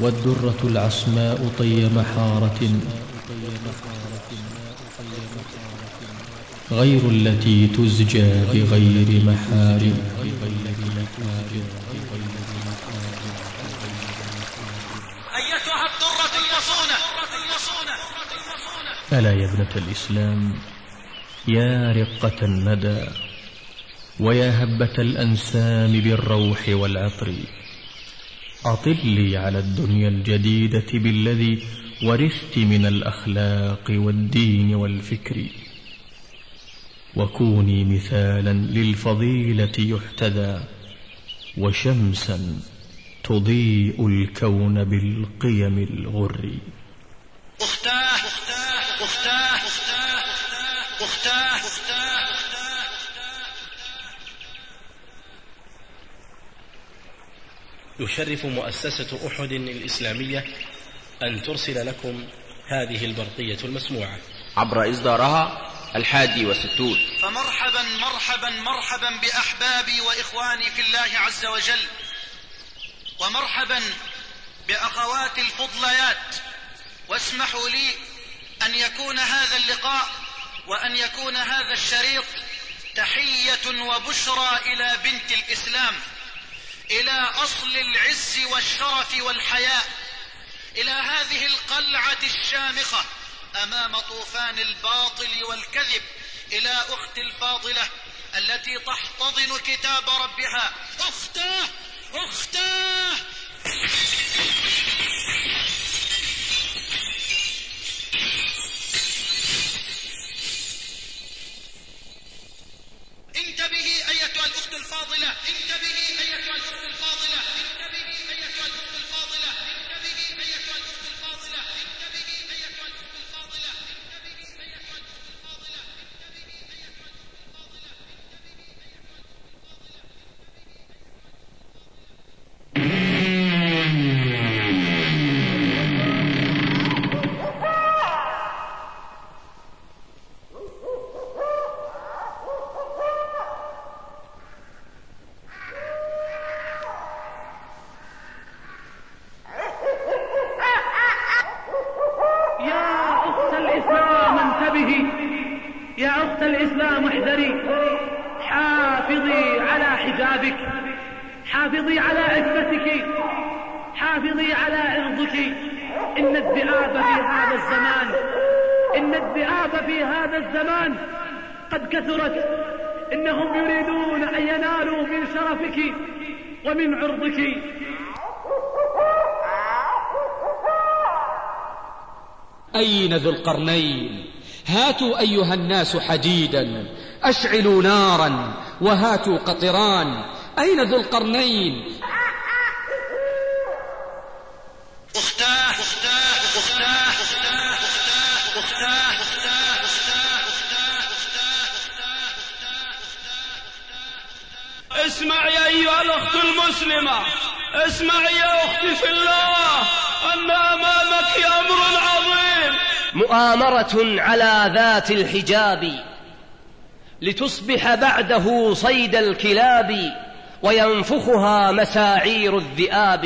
والدرة العصماء طي محارة غير التي تزجى بغير محارم. أيتها الدرة المصونة. ألا يا ابنة الإسلام، يا رقة الندى ويا هبة الأنسام بالروح والعطر، أطلي على الدنيا الجديدة بالذي ورثت من الأخلاق والدين والفكر، وكوني مثالا للفضيلة يحتذى، وشمسا تضيء الكون بالقيم الغر. أختاه أختاه أختاه. يشرف مؤسسة أحد الإسلامية أن ترسل لكم هذه البرقية المسموعة عبر إصدارها 61. فمرحبا مرحبا مرحبا بأحبابي وإخواني في الله عز وجل، ومرحبا بأخواتي الفضليات، واسمحوا لي أن يكون هذا اللقاء وأن يكون هذا الشريط تحية وبشرى إلى بنت الإسلام، إلى أصل العز والشرف والحياء، إلى هذه القلعة الشامخة أمام طوفان الباطل والكذب، إلى أختي الفاضلة التي تحتضن كتاب ربها. أختاه أختاه. انتبهي أيتها الأخت الفاضلة، انتبهي أيتها الأخت الفاضلة، انتبهي أيتها الأخت الفاضلة، انتبهي أيتها الأخت الفاضلة، انتبهي أيتها الأخت الفاضلة، انتبهي أيتها الأخت الفاضلة. يا أخت الإسلام احذري، حافظي على حجابك، حافظي على عفتك، حافظي على عرضك. إن الذئاب في هذا الزمان قد كثرت، إنهم يريدون أن ينالوا من شرفك ومن عرضك. أين ذو القرنين؟ هاتوا أيها الناس حديدا، أشعلوا نارا وهاتوا قطران. أين ذو القرنين؟ أختاه أختاه أختاه أختاه أختاه. اسمعي أيها الأخت المسلمة، اسمعي يا أختي في الله، أن أمامك أمر عظيم. مؤامرة على ذات الحجاب لتصبح بعده صيد الكلاب وينفخها مساعير الذئاب.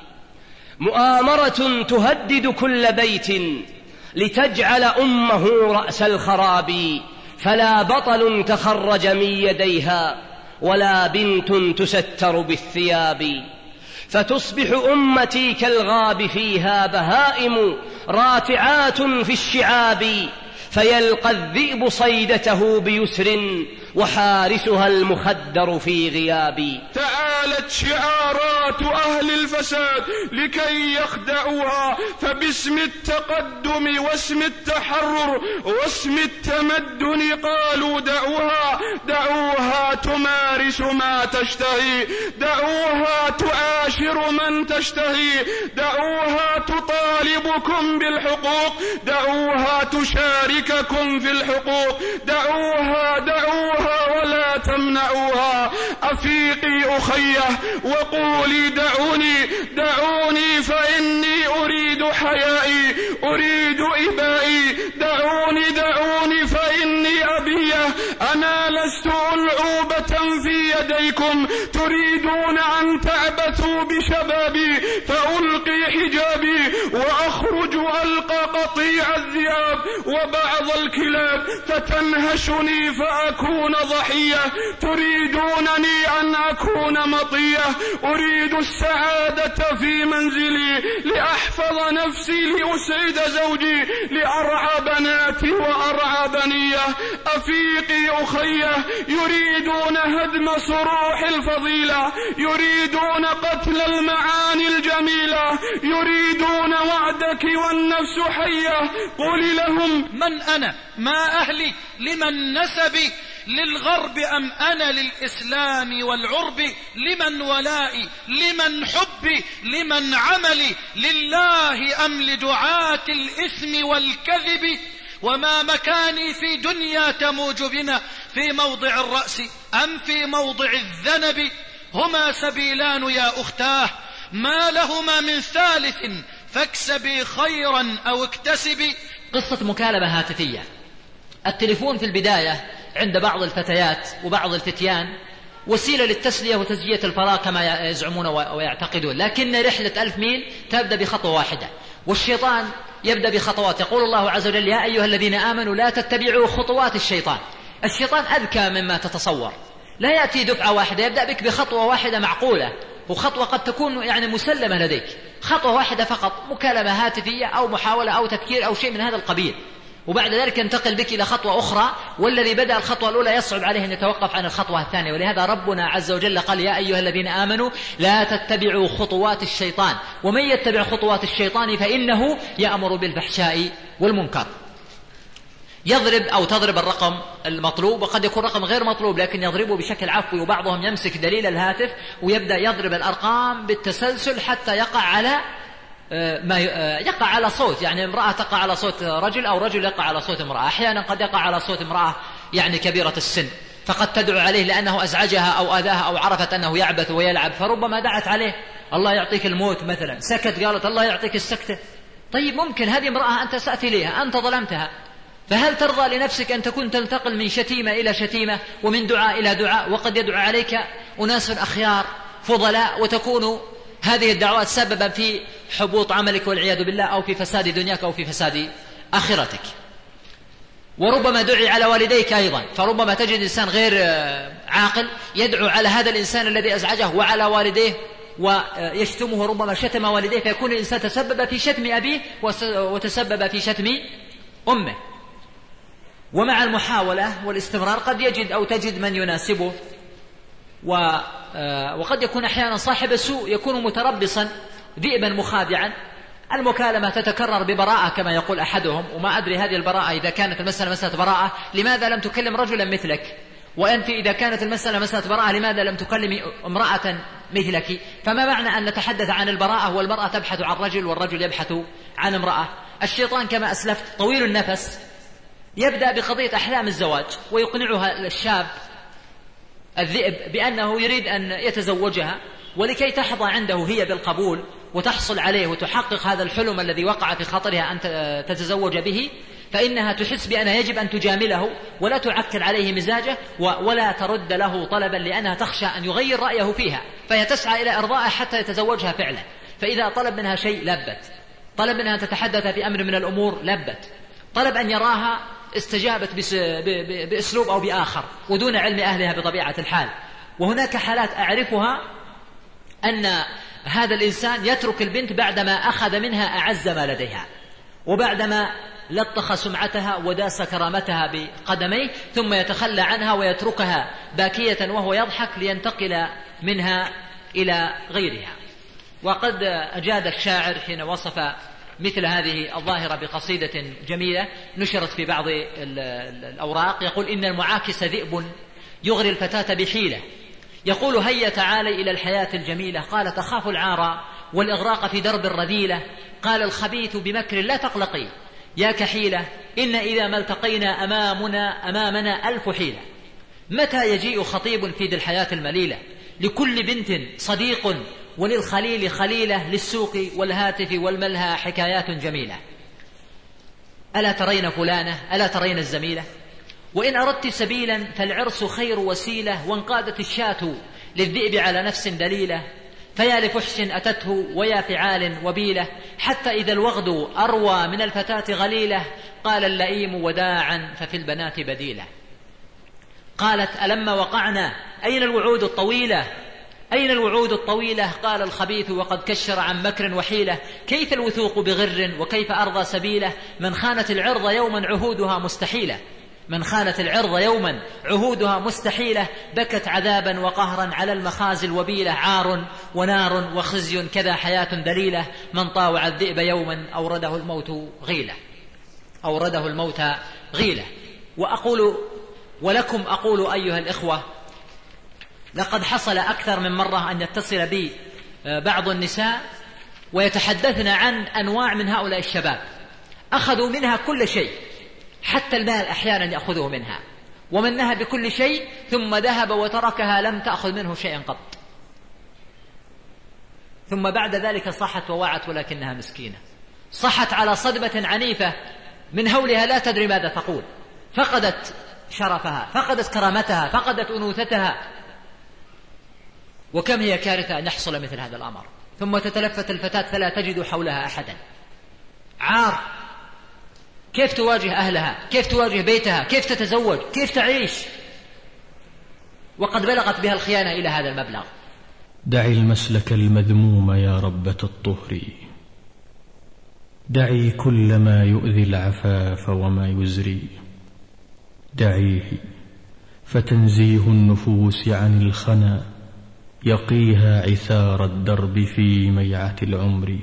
مؤامرة تهدد كل بيت لتجعل أمه رأس الخراب. فلا بطل تخرج من يديها ولا بنت تستر بالثياب. فتصبح أمتي كالغاب فيها بهائم راتعات في الشعاب. فيلقى الذئب صيدته بيسر وحارسها المخدر في غياب. تعالت شعارات أهل الفساد لكي يخدعوها، فباسم التقدم واسم التحرر واسم التمدن قالوا دعوها. دعوها تمارس ما تشتهي، دعوها تعاشر من تشتهي، دعوها تطالبكم بالحقوق، دعوها تشارككم في الحقوق، دعوها دعوها ولا تمنعوها. أفيقي أخيه وقولي دعوني دعوني، فإني أريد حيائي أريد إبائي. دعوني دعوني فإني أبيه، أنا لست ألعوبة في يديكم، تريدون أن تعبثوا بشبابي فألقي حجابي وأخرج ألقى قطيع الذئاب وبعض الكلاب فتنهشني فأكون ضحية. تريدونني أن أكون مطية. أريد السعادة في منزلي لأحفظ نفسي لأسعد زوجي لأرعى بناتي وأرعى بنية. أفيقي أخيه، يريدون هدم صروح الفضيلة، يريدون قتل المعاني الجميلة، يريدون وعدك والنفس حية. قل لهم من أنا؟ ما أهلي؟ لمن نسبي؟ للغرب أم أنا للإسلام والعرب؟ لمن ولائي؟ لمن حبي؟ لمن عملي؟ لله أم لدعاة الإثم والكذب؟ وما مكاني في دنيا تموج بنا، في موضع الرأس أم في موضع الذنب؟ هما سبيلان يا أختاه، ما لهما من ثالث، فاكسبي خيرا أو اكتسبي. قصة مكالمة هاتفية. التليفون في البداية عند بعض الفتيات وبعض الفتيان وسيلة للتسلية وتزجية الفراغ كما يزعمون ويعتقدون، لكن رحلة 1000 ميل تبدأ بخطوة واحدة، والشيطان يبدأ بخطوات. يقول الله عز وجل: يا أيها الذين آمنوا لا تتبعوا خطوات الشيطان. الشيطان أذكى مما تتصور، لا يأتي دفعة واحدة، يبدأ بك بخطوة واحدة معقولة، وخطوة قد تكون يعني مسلمة لديك، خطوة واحدة فقط، مكالمة هاتفية أو محاولة أو تفكير أو شيء من هذا القبيل، وبعد ذلك ينتقل بك إلى خطوة أخرى، والذي بدأ الخطوة الأولى يصعب عليه أن يتوقف عن الخطوة الثانية. ولهذا ربنا عز وجل قال: يا أيها الذين آمنوا لا تتبعوا خطوات الشيطان، ومن يتبع خطوات الشيطان فإنه يأمر بالفحشاء والمنكر. يضرب أو تضرب الرقم المطلوب، وقد يكون رقم غير مطلوب لكن يضربه بشكل عفوي، وبعضهم يمسك دليل الهاتف ويبدأ يضرب الأرقام بالتسلسل حتى يقع على صوت، يعني امرأة تقع على صوت رجل أو رجل يقع على صوت امرأة. أحيانا قد يقع على صوت امرأة يعني كبيرة السن، فقد تدعو عليه لأنه أزعجها أو آذاها أو عرفت أنه يعبث ويلعب، فربما دعت عليه: الله يعطيك الموت مثلا. سكت، قالت: الله يعطيك السكتة. طيب ممكن هذه امرأة أنت سأت إليها، أنت ظلمتها، فهل ترضى لنفسك أن تكون تنتقل من شتيمة إلى شتيمة ومن دعاء إلى دعاء؟ وقد يدعو عليك أناس أخيار فضلاء، وتكون هذه الدعوات سببا في حبوط عملك والعياذ بالله، أو في فساد دنياك أو في فساد آخرتك. وربما دعي على والديك أيضا، فربما تجد إنسان غير عاقل يدعو على هذا الإنسان الذي أزعجه وعلى والديه ويشتمه، ربما شتم والديه، فيكون الإنسان تسبب في شتم أبيه وتسبب في شتم أمه. ومع المحاولة والاستمرار قد يجد أو تجد من يناسبه، وقد يكون أحيانا صاحب السوء يكون متربصا ذئبا مخادعا. المكالمة تتكرر ببراءة كما يقول أحدهم، وما أدري هذه البراءة إذا كانت المسألة مسألة براءة لماذا لم تكلم رجلا مثلك، وأنت إذا كانت المسألة مسألة براءة لماذا لم تكلم امرأة مثلك؟ فما معنى أن نتحدث عن البراءة والمرأة تبحث عن رجل والرجل يبحث عن امرأة؟ الشيطان كما أسلفت طويل النفس، يبدأ بقضية أحلام الزواج ويقنعها الشاب الذئب بأنه يريد أن يتزوجها، ولكي تحظى عنده هي بالقبول وتحصل عليه وتحقق هذا الحلم الذي وقع في خاطرها أن تتزوج به، فإنها تحس بأنها يجب أن تجامله ولا تعكر عليه مزاجه ولا ترد له طلبا، لأنها تخشى أن يغير رأيه فيها، فهي تسعى إلى إرضائه حتى يتزوجها فعلا. فإذا طلب منها شيء لبت، طلب منها أن تتحدث في أمر من الأمور لبت، طلب أن يراها استجابت بأسلوب أو بآخر ودون علم أهلها بطبيعة الحال. وهناك حالات أعرفها أن هذا الإنسان يترك البنت بعدما أخذ منها أعز ما لديها، وبعدما لطخ سمعتها وداس كرامتها بقدميه، ثم يتخلى عنها ويتركها باكية وهو يضحك لينتقل منها إلى غيرها. وقد أجاد الشاعر حين وصف مثل هذه الظاهرة بقصيدة جميلة نشرت في بعض الأوراق، يقول: إن المعاكس ذئب يغري الفتاة بحيلة، يقول: هيا تعالي إلى الحياة الجميلة. قال: تخاف العار والإغراق في درب الرذيلة. قال الخبيث بمكر لا تقلقي يا كحيلة، إن إذا ما التقينا أمامنا 1000 حيلة. متى يجيء خطيب في ذي الحياة المليلة؟ لكل بنت صديق وللخليل خليلة، للسوق والهاتف والملهى حكايات جميلة. ألا ترين فلانة؟ ألا ترين الزميلة؟ وإن أردت سبيلا فالعرس خير وسيلة، وانقادت الشاة للذئب على نفس دليلة، فيا لفحش أتته ويا فعال وبيلة، حتى إذا الوغد أروى من الفتاة غليلة، قال اللئيم وداعا ففي البنات بديلة. قالت ألما وقعنا أين الوعود الطويلة، أين الوعود الطويلة؟ قال الخبيث وقد كشر عن مكر وحيلة، كيف الوثوق بغر وكيف أرضى سبيله، من خانت العرض يوما عهودها مستحيلة، من خانت العرض يوما عهودها مستحيلة، بكت عذابا وقهرا على المخازي الوبيلة، عار ونار وخزي كذا حياة دليلة، من طاوع الذئب يوما أورده الموت غيلة، أورده الموت غيلة. وأقول ولكم أقول أيها الإخوة، لقد حصل أكثر من مرة أن يتصل بي بعض النساء ويتحدثن عن أنواع من هؤلاء الشباب أخذوا منها كل شيء، حتى المال أحيانا يأخذه منها، ومنها بكل شيء، ثم ذهب وتركها لم تأخذ منه شيئا قط، ثم بعد ذلك صحت ووعت ولكنها مسكينة، صحت على صدمة عنيفة من هولها لا تدري ماذا تقول، فقدت شرفها، فقدت كرامتها، فقدت أنوثتها. وكم هي كارثة أن يحصل مثل هذا الأمر، ثم تتلفت الفتاة فلا تجد حولها أحدا، عار. كيف تواجه أهلها، كيف تواجه بيتها، كيف تتزوج، كيف تعيش، وقد بلغت بها الخيانة إلى هذا المبلغ. دعي المسلك المذموم يا ربة الطهر، دعي كل ما يؤذي العفاف وما يزري، دعيه فتنزيه النفوس عن الخنا، يقيها عثار الدرب في ميعة العمر،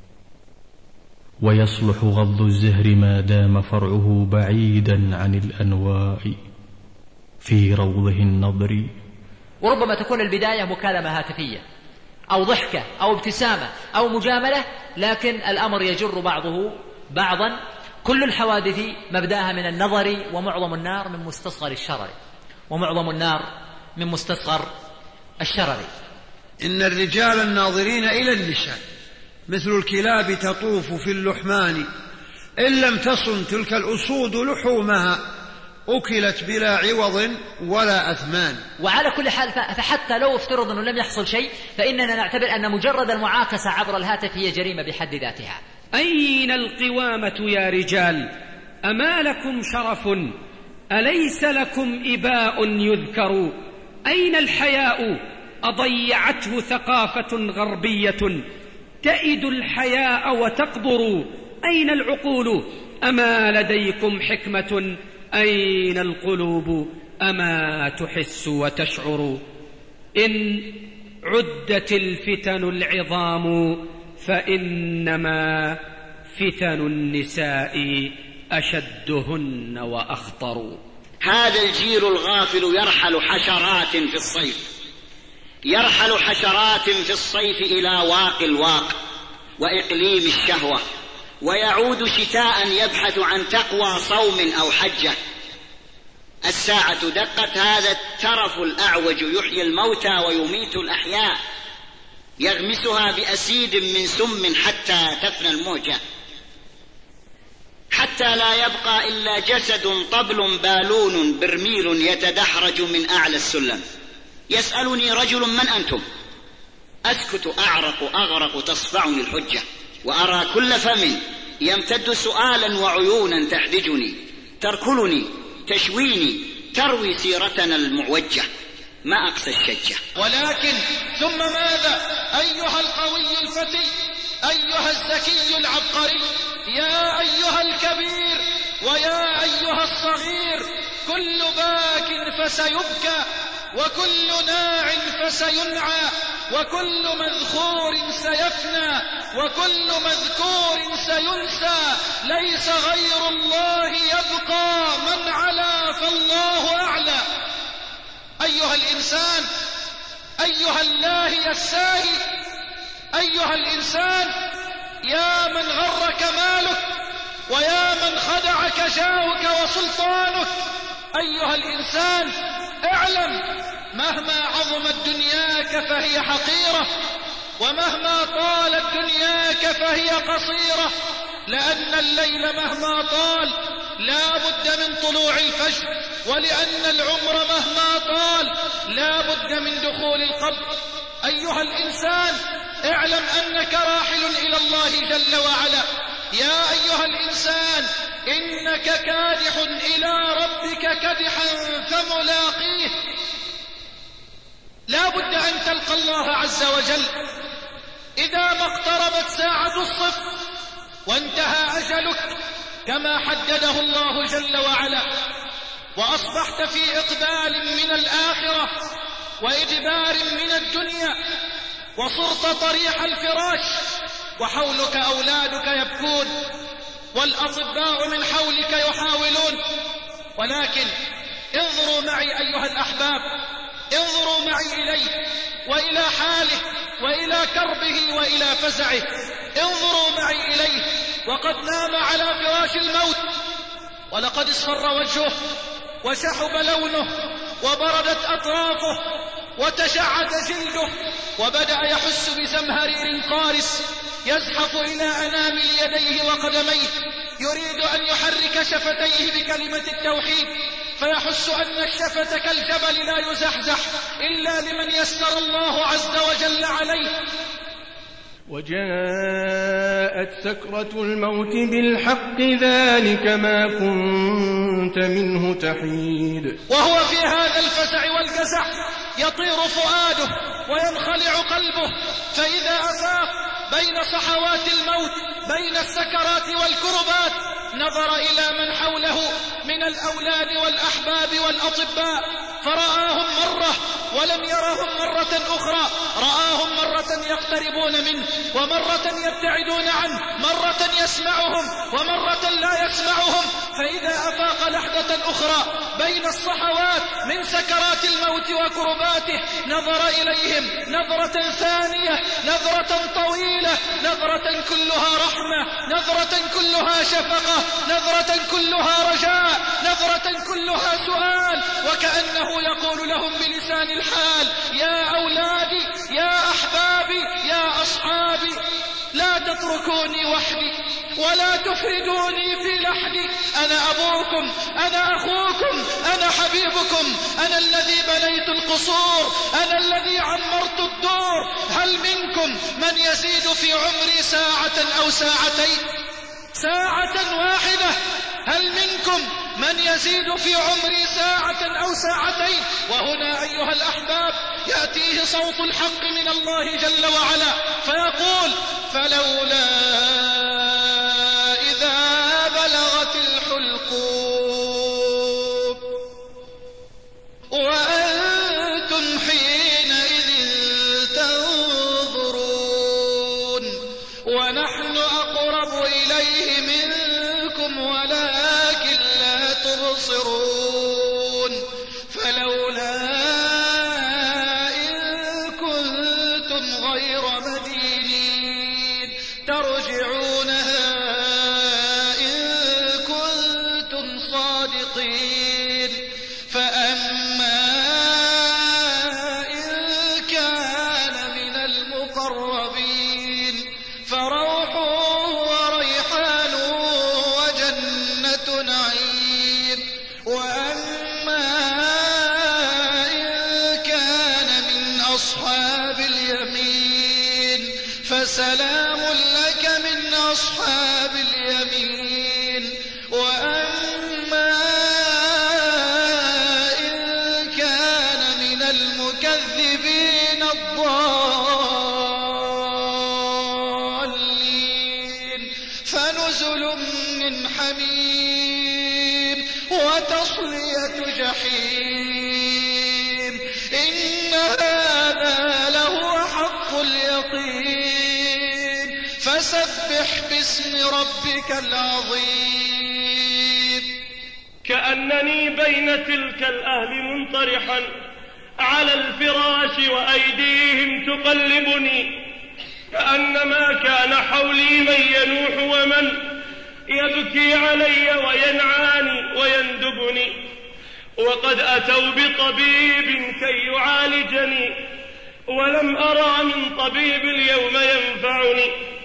ويصلح غض الزهر ما دام فرعه بعيدا عن الأنواء في روضه النضر. وربما تكون البداية مكالمة هاتفية أو ضحكة أو ابتسامة أو مجاملة، لكن الأمر يجر بعضه بعضا. كل الحوادث مبداها من النظر، ومعظم النار من مستصغر الشرر، ومعظم النار من مستصغر الشرر. إن الرجال الناظرين إلى النساء مثل الكلاب تطوف في اللحمان، إن لم تصن تلك الأسود لحومها، أكلت بلا عوض ولا أثمان. وعلى كل حال، فحتى لو افترض أنه لم يحصل شيء، فإننا نعتبر أن مجرد المعاكسة عبر الهاتف هي جريمة بحد ذاتها. أين القوامة يا رجال؟ أما لكم شرف؟ أليس لكم إباء يذكر؟ أين الحياء؟ أضيعته ثقافة غربية تئد الحياء وتقبر. أين العقول؟ أما لديكم حكمة؟ أين القلوب؟ أما تحس وتشعر؟ إن عدت الفتن العظام فإنما فتن النساء أشدهن وأخطر. هذا الجيل الغافل يرحل حشرات في الصيف، يرحل حشرات في الصيف إلى واق الواق وإقليم الشهوة، ويعود شتاء يبحث عن تقوى صوم أو حجة. الساعة دقت، هذا الترف الأعوج يحيي الموتى ويميت الأحياء، يغمسها بأسيد من سم حتى تفنى الموجة، حتى لا يبقى إلا جسد طبل بالون برميل يتدحرج من أعلى السلم. يسألني رجل: من أنتم؟ أسكت، أعرق أغرق، تصفعني الحجة، وأرى كل فم يمتد سؤالا وعيونا تحدجني، تركلني، تشويني، تروي سيرتنا المعوجة، ما أقسى الشجة. ولكن ثم ماذا أيها القوي الفتي، أيها الذكي العبقري، يا أيها الكبير ويا أيها الصغير، كل باك فسيبكى، وكل ناع فسينعى، وكل مذخور سيفنى، وكل مذكور سينسى، ليس غير الله يبقى، من علا فالله أعلى. أيها الإنسان، أيها اللاهي الساهي، أيها الإنسان، يا من غرك مالك، ويا من خدعك جاهك وسلطانك، أيها الإنسان اعلم، مهما عظمت دنياك فهي حقيرة، ومهما طالت دنياك فهي قصيرة، لأن الليل مهما طال لا بد من طلوع الفجر، ولأن العمر مهما طال لا بد من دخول القبر. أيها الإنسان، اعلم أنك راحل إلى الله جل وعلا. يا أيها الإنسان، إنك كادح إلى ربك كدحا فملاقيه. لا بد أن تلقى الله عز وجل. إذا ما اقتربت ساعة الصفر وانتهى أجلك كما حدده الله جل وعلا، وأصبحت في إقبال من الآخرة وإدبار من الدنيا، وصرت طريح الفراش وحولك أولادك يبكون والأطباء من حولك يحاولون، ولكن انظروا معي أيها الأحباب، انظروا معي إليه وإلى حاله وإلى كربه وإلى فزعه. انظروا معي إليه وقد نام على فراش الموت، ولقد اصفر وجهه وشحب لونه وبردت أطرافه وتشعث جلده، وبدأ يحس بزمهرير قارس يزحف إلى أنامل يديه وقدميه، يريد أن يحرك شفتيه بكلمة التوحيد، فيحس أن الشفة كالجبل لا يزحزح إلا لمن يسر الله عز وجل عليه. وجاءت سكرة الموت بالحق ذلك ما كنت منه تحيد. وهو في هذا الفزع والجزع يطير فؤاده وينخلع قلبه، فإذا أفاق بين صحوات الموت بين السكرات والكربات نظر إلى من حوله من الأولاد والأحباب والأطباء، فرآهم مرة ولم يرهم مرة أخرى، رآهم مرة يقتربون منه ومرة يبتعدون عنه، مرة يسمعهم ومرة لا يسمعهم، فإذا أفاق لحظة أخرى بين الصحوات من سكرات الموت وكرباته نظر إليهم نظرة ثانية، نظرة طويلة، نظرة كلها رحمة، نظرة كلها شفقة، نظرة كلها رجاء، نظرة كلها سؤال، وكأنه يقول لهم بلسان الحال: يا أولادي، يا أحبابي، يا أصحابي، لا تتركوني وحدي ولا تفردوني في لحدي، أنا أبوكم، أنا أخوكم، أنا حبيبكم، أنا الذي بنيت القصور، أنا الذي عمرت الدور، هل منكم من يزيد في عمري ساعة أو ساعتين؟ ساعة واحدة، هل منكم من يزيد في عمري ساعة أو ساعتين؟ وهنا أيها الأحباب يأتيه صوت الحق من الله جل وعلا فيقول: فلولا إذا بلغت الحلقوم وأنتم حينئذ تنظرون ونحن أقرب إليه منكم ولكن لا تبصرون، فلولا إن كنتم غير مدينين ترجعونها إن كنتم صادقين، فأما إن كان من المقربين فروح وريحان وجنة نعيم، وأما إن كان من أصحاب اليمين فسلام لك من أصحاب اليمين، وأما إن كان من المكذبين الضالين فنزل من حميم وتصلية جحيم، إن هذا لهو حق اليقين، فسبح باسم ربك العظيم. كأنني بين تلك الأهل منطرحا على الفراش وأيديهم تقلبني، كأنما كان حولي من ينوح ومن يبكي علي وينعاني ويندبني، وقد أتوا بطبيب كي يعالجني ولم أرى من طبيب اليوم ينفعني،